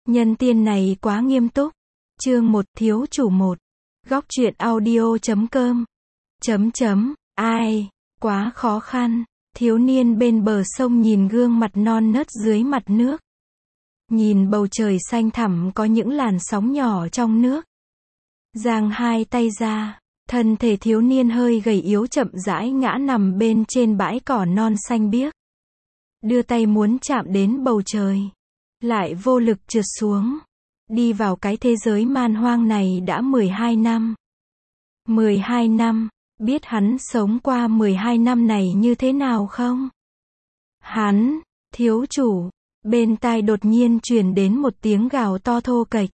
Nhân tiên này quá nghiêm túc. Chương 1, thiếu chủ 1. Góc truyện audio.com. Ai, quá khó khăn. Thiếu niên bên bờ sông nhìn gương mặt non nớt dưới mặt nước. Nhìn bầu trời xanh thẳm có những làn sóng nhỏ trong nước. Giang hai tay ra, thân thể thiếu niên hơi gầy yếu chậm rãi ngã nằm bên trên bãi cỏ non xanh biếc. Đưa tay muốn chạm đến bầu trời, lại vô lực trượt xuống. Đi vào cái thế giới man hoang này đã 12 năm. 12 năm, biết hắn sống qua 12 năm này như thế nào không? Hắn, thiếu chủ, bên tai đột nhiên truyền đến một tiếng gào to thô kệch.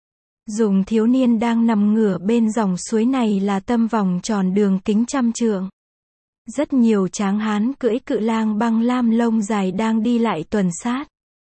Dùng thiếu niên đang nằm ngửa bên dòng suối này là tâm vòng tròn đường kính trăm trượng. Rất nhiều tráng hán cưỡi cự lang băng lam lông dài đang đi lại tuần sát.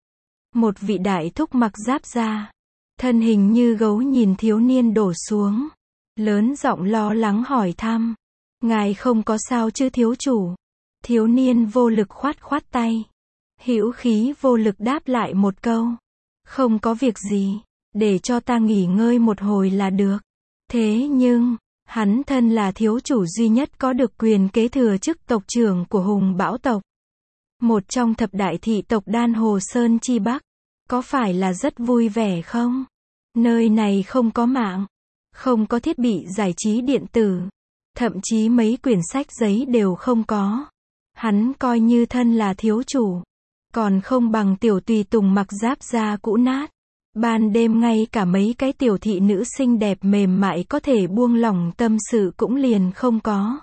Một vị đại thúc mặc giáp da, thân hình như gấu nhìn thiếu niên đổ xuống, lớn giọng lo lắng hỏi thăm. Ngài không có sao chứ thiếu chủ? Thiếu niên vô lực khoát khoát tay. Hữu khí vô lực đáp lại một câu. Không có việc gì, để cho ta nghỉ ngơi một hồi là được. Thế nhưng, hắn thân là thiếu chủ duy nhất có được quyền kế thừa chức tộc trưởng của Hùng Bão tộc. Một trong thập đại thị tộc Đan Hồ Sơn chi Bắc. Có phải là rất vui vẻ không? Nơi này không có mạng, không có thiết bị giải trí điện tử, thậm chí mấy quyển sách giấy đều không có. Hắn coi như thân là thiếu chủ, còn không bằng tiểu tùy tùng mặc giáp da cũ nát. Ban đêm ngay cả mấy cái tiểu thị nữ xinh đẹp mềm mại có thể buông lỏng tâm sự cũng liền không có.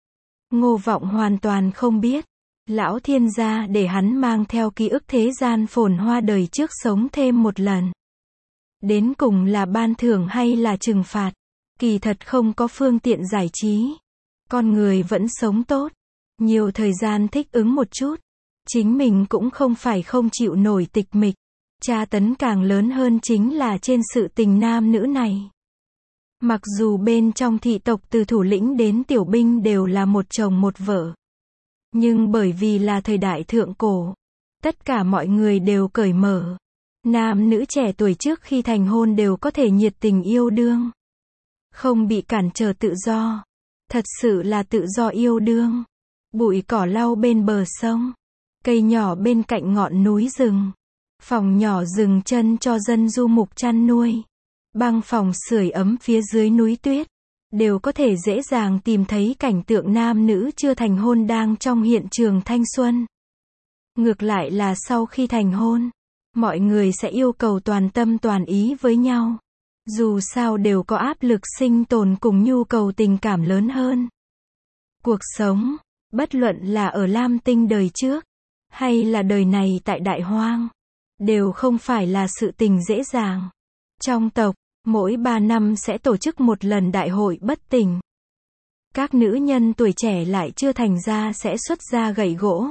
Ngô Vọng hoàn toàn không biết, lão thiên gia để hắn mang theo ký ức thế gian phồn hoa đời trước sống thêm một lần. Đến cùng là ban thưởng hay là trừng phạt? Kỳ thật không có phương tiện giải trí. Con người vẫn sống tốt, nhiều thời gian thích ứng một chút. Chính mình cũng không phải không chịu nổi tịch mịch. Tra tấn càng lớn hơn chính là trên sự tình nam nữ này. Mặc dù bên trong thị tộc từ thủ lĩnh đến tiểu binh đều là một chồng một vợ. Nhưng bởi vì là thời đại thượng cổ, tất cả mọi người đều cởi mở. Nam nữ trẻ tuổi trước khi thành hôn đều có thể nhiệt tình yêu đương. Không bị cản trở tự do. Thật sự là tự do yêu đương. Bụi cỏ lau bên bờ sông. Cây nhỏ bên cạnh ngọn núi rừng. Phòng nhỏ dừng chân cho dân du mục chăn nuôi. Băng phòng sưởi ấm phía dưới núi tuyết. Đều có thể dễ dàng tìm thấy cảnh tượng nam nữ chưa thành hôn đang trong hiện trường thanh xuân. Ngược lại là sau khi thành hôn, mọi người sẽ yêu cầu toàn tâm toàn ý với nhau. Dù sao đều có áp lực sinh tồn cùng nhu cầu tình cảm lớn hơn. Cuộc sống, bất luận là ở Lam Tinh đời trước, hay là đời này tại Đại Hoang, đều không phải là sự tình dễ dàng. Trong tộc, mỗi 3 năm sẽ tổ chức một lần đại hội bất tỉnh. Các nữ nhân tuổi trẻ lại chưa thành ra sẽ xuất ra gậy gỗ,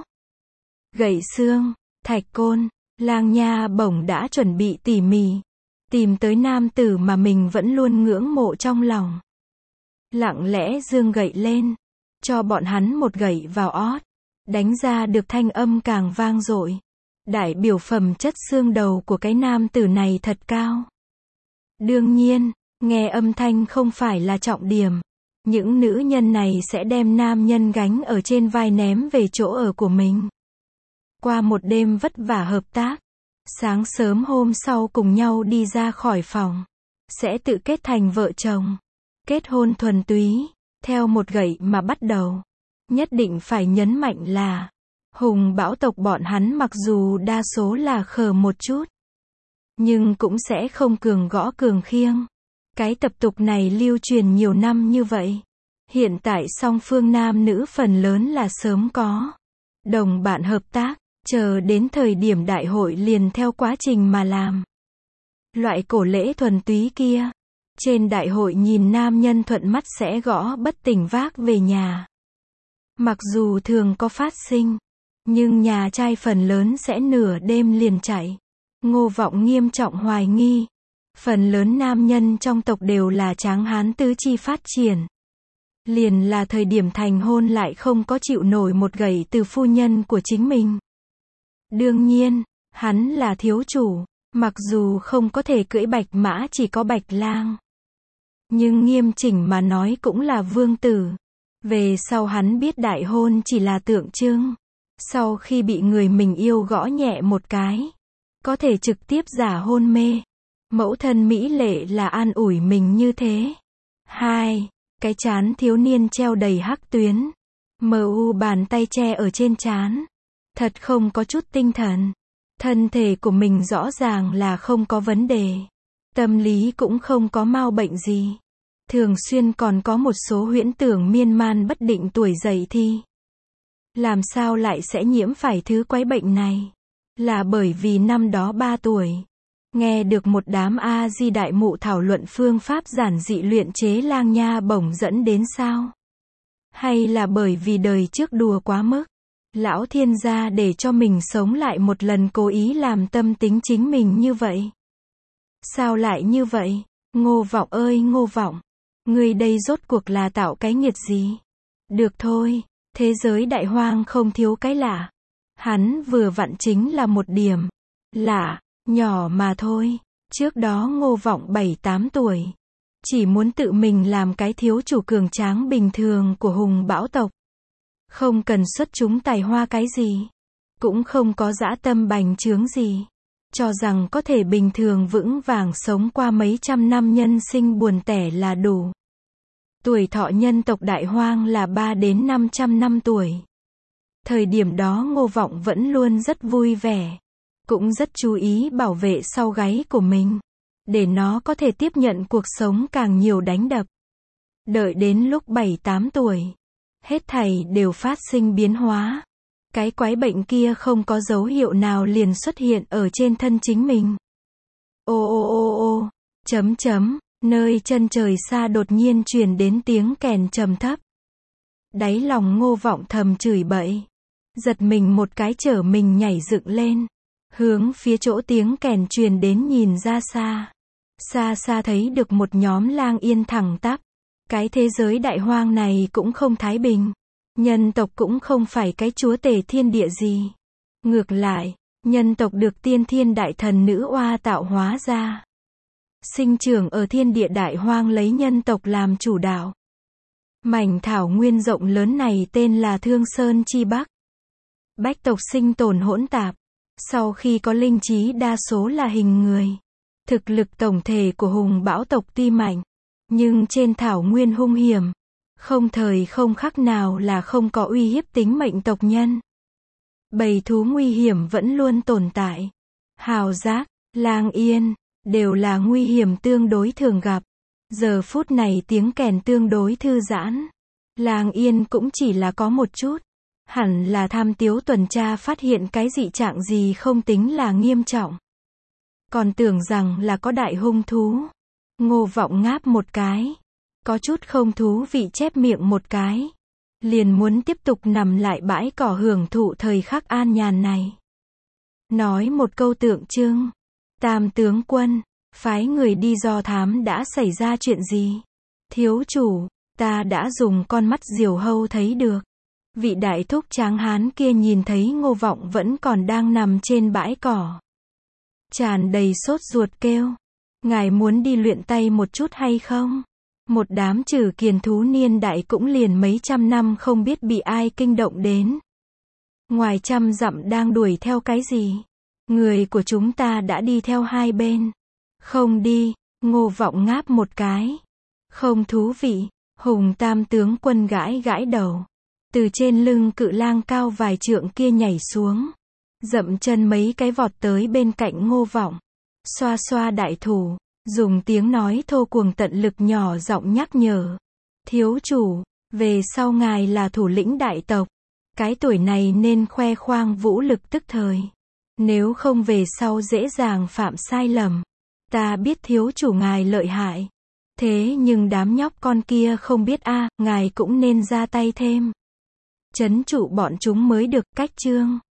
gậy xương, thạch côn, lang nha bổng đã chuẩn bị tỉ mỉ. Tìm tới nam tử mà mình vẫn luôn ngưỡng mộ trong lòng. Lặng lẽ giương gậy lên, cho bọn hắn một gậy vào ót. Đánh ra được thanh âm càng vang dội. Đại biểu phẩm chất xương đầu của cái nam tử này thật cao. Đương nhiên, nghe âm thanh không phải là trọng điểm. Những nữ nhân này sẽ đem nam nhân gánh ở trên vai ném về chỗ ở của mình. Qua một đêm vất vả hợp tác, sáng sớm hôm sau cùng nhau đi ra khỏi phòng. Sẽ tự kết thành vợ chồng. Kết hôn thuần túy, theo một gậy mà bắt đầu. Nhất định phải nhấn mạnh là, Hùng Bão tộc bọn hắn mặc dù đa số là khờ một chút, nhưng cũng sẽ không cường gõ cường khiêng. Cái tập tục này lưu truyền nhiều năm như vậy. Hiện tại song phương nam nữ phần lớn là sớm có đồng bạn hợp tác, chờ đến thời điểm đại hội liền theo quá trình mà làm. Loại cổ lễ thuần túy kia, trên đại hội nhìn nam nhân thuận mắt sẽ gõ bất tỉnh vác về nhà. Mặc dù thường có phát sinh, nhưng nhà trai phần lớn sẽ nửa đêm liền chạy. Ngô Vọng nghiêm trọng hoài nghi, phần lớn nam nhân trong tộc đều là tráng hán tứ chi phát triển. Liền là thời điểm thành hôn lại không có chịu nổi một gậy từ phu nhân của chính mình. Đương nhiên, hắn là thiếu chủ, Mặc dù không có thể cưỡi bạch mã chỉ có bạch lang, nhưng nghiêm chỉnh mà nói cũng là vương tử. Về sau hắn biết đại hôn chỉ là tượng trưng. Sau khi bị người mình yêu gõ nhẹ một cái, có thể trực tiếp giả hôn mê. Mẫu thân mỹ lệ là an ủi mình như thế. 2. Cái trán thiếu niên treo đầy hắc tuyến. MU bàn tay che ở trên trán. Thật không có chút tinh thần. Thân thể của mình rõ ràng là không có vấn đề. Tâm lý cũng không có mau bệnh gì. Thường xuyên còn có một số huyễn tưởng miên man bất định tuổi dậy thì. Làm sao lại sẽ nhiễm phải thứ quái bệnh này? Là bởi vì năm đó 3 tuổi. Nghe được một đám A-di đại mụ thảo luận phương pháp giản dị luyện chế lang nha bổng dẫn đến sao? Hay là bởi vì đời trước đùa quá mức? Lão thiên gia để cho mình sống lại một lần cố ý làm tâm tính chính mình như vậy. Sao lại như vậy? Ngô Vọng ơi Ngô Vọng! Ngươi đây rốt cuộc là tạo cái nghiệt gì? Được thôi, thế giới đại hoang không thiếu cái lạ. Hắn vừa vặn chính là một điểm lạ, nhỏ mà thôi. Trước đó Ngô Vọng 7-8 tuổi. Chỉ muốn tự mình làm cái thiếu chủ cường tráng bình thường của hùng bão tộc. Không cần xuất chúng tài hoa cái gì. Cũng không có dã tâm bành trướng gì. Cho rằng có thể bình thường vững vàng sống qua mấy trăm năm nhân sinh buồn tẻ là đủ. Tuổi thọ nhân tộc đại hoang là 3 đến 500 năm tuổi. Thời điểm đó Ngô Vọng vẫn luôn rất vui vẻ. Cũng rất chú ý bảo vệ sau gáy của mình. Để nó có thể tiếp nhận cuộc sống càng nhiều đánh đập. Đợi đến lúc 7-8 tuổi. Hết thảy đều phát sinh biến hóa. Cái quái bệnh kia không có dấu hiệu nào liền xuất hiện ở trên thân chính mình. Ô ô ô ô, chấm chấm, nơi chân trời xa đột nhiên truyền đến tiếng kèn trầm thấp. Đáy lòng Ngô Vọng thầm chửi bậy. Giật mình một cái trở mình nhảy dựng lên. Hướng phía chỗ tiếng kèn truyền đến nhìn ra xa. Xa xa thấy được một nhóm lang yên thẳng tắp. Cái thế giới đại hoang này cũng không thái bình. Nhân tộc cũng không phải cái chúa tể thiên địa gì. Ngược lại, nhân tộc được tiên thiên đại thần nữ oa tạo hóa ra. Sinh trưởng ở thiên địa đại hoang lấy nhân tộc làm chủ đạo. Mảnh thảo nguyên rộng lớn này tên là Thương Sơn Chi Bắc. Bách tộc sinh tồn hỗn tạp. Sau khi có linh trí đa số là hình người. Thực lực tổng thể của hùng bão tộc tuy mạnh. Nhưng trên thảo nguyên hung hiểm. Không thời không khắc nào là không có uy hiếp tính mệnh tộc nhân. Bầy thú nguy hiểm vẫn luôn tồn tại. Hào giác, lang yên, đều là nguy hiểm tương đối thường gặp. Giờ phút này tiếng kèn tương đối thư giãn. Lang yên cũng chỉ là có một chút. Hẳn là tham tiếu tuần tra phát hiện cái dị trạng gì không tính là nghiêm trọng. Còn tưởng rằng là có đại hung thú. Ngô Vọng ngáp một cái. Có chút không thú vị chép miệng một cái. Liền muốn tiếp tục nằm lại bãi cỏ hưởng thụ thời khắc an nhàn này. Nói một câu tượng trưng. Tam tướng quân, phái người đi do thám đã xảy ra chuyện gì? Thiếu chủ, ta đã dùng con mắt diều hâu thấy được. Vị đại thúc tráng hán kia nhìn thấy Ngô Vọng vẫn còn đang nằm trên bãi cỏ. Tràn đầy sốt ruột kêu. Ngài muốn đi luyện tay một chút hay không? Một đám trừ kiền thú niên đại cũng liền mấy trăm năm không biết bị ai kinh động đến. Ngoài trăm dặm đang đuổi theo cái gì? Người của chúng ta đã đi theo hai bên. Không đi, Ngô Vọng ngáp một cái. Không thú vị, hùng tam tướng quân gãi gãi đầu. Từ trên lưng cự lang cao vài trượng kia nhảy xuống. Dậm chân mấy cái vọt tới bên cạnh Ngô Vọng. Xoa xoa đại thủ. Dùng tiếng nói thô cuồng tận lực nhỏ giọng nhắc nhở. Thiếu chủ, về sau ngài là thủ lĩnh đại tộc. Cái tuổi này nên khoe khoang vũ lực tức thời. Nếu không về sau dễ dàng phạm sai lầm. Ta biết thiếu chủ ngài lợi hại. Thế nhưng đám nhóc con kia không biết ngài cũng nên ra tay thêm. Trấn trụ bọn chúng mới được. Cách chương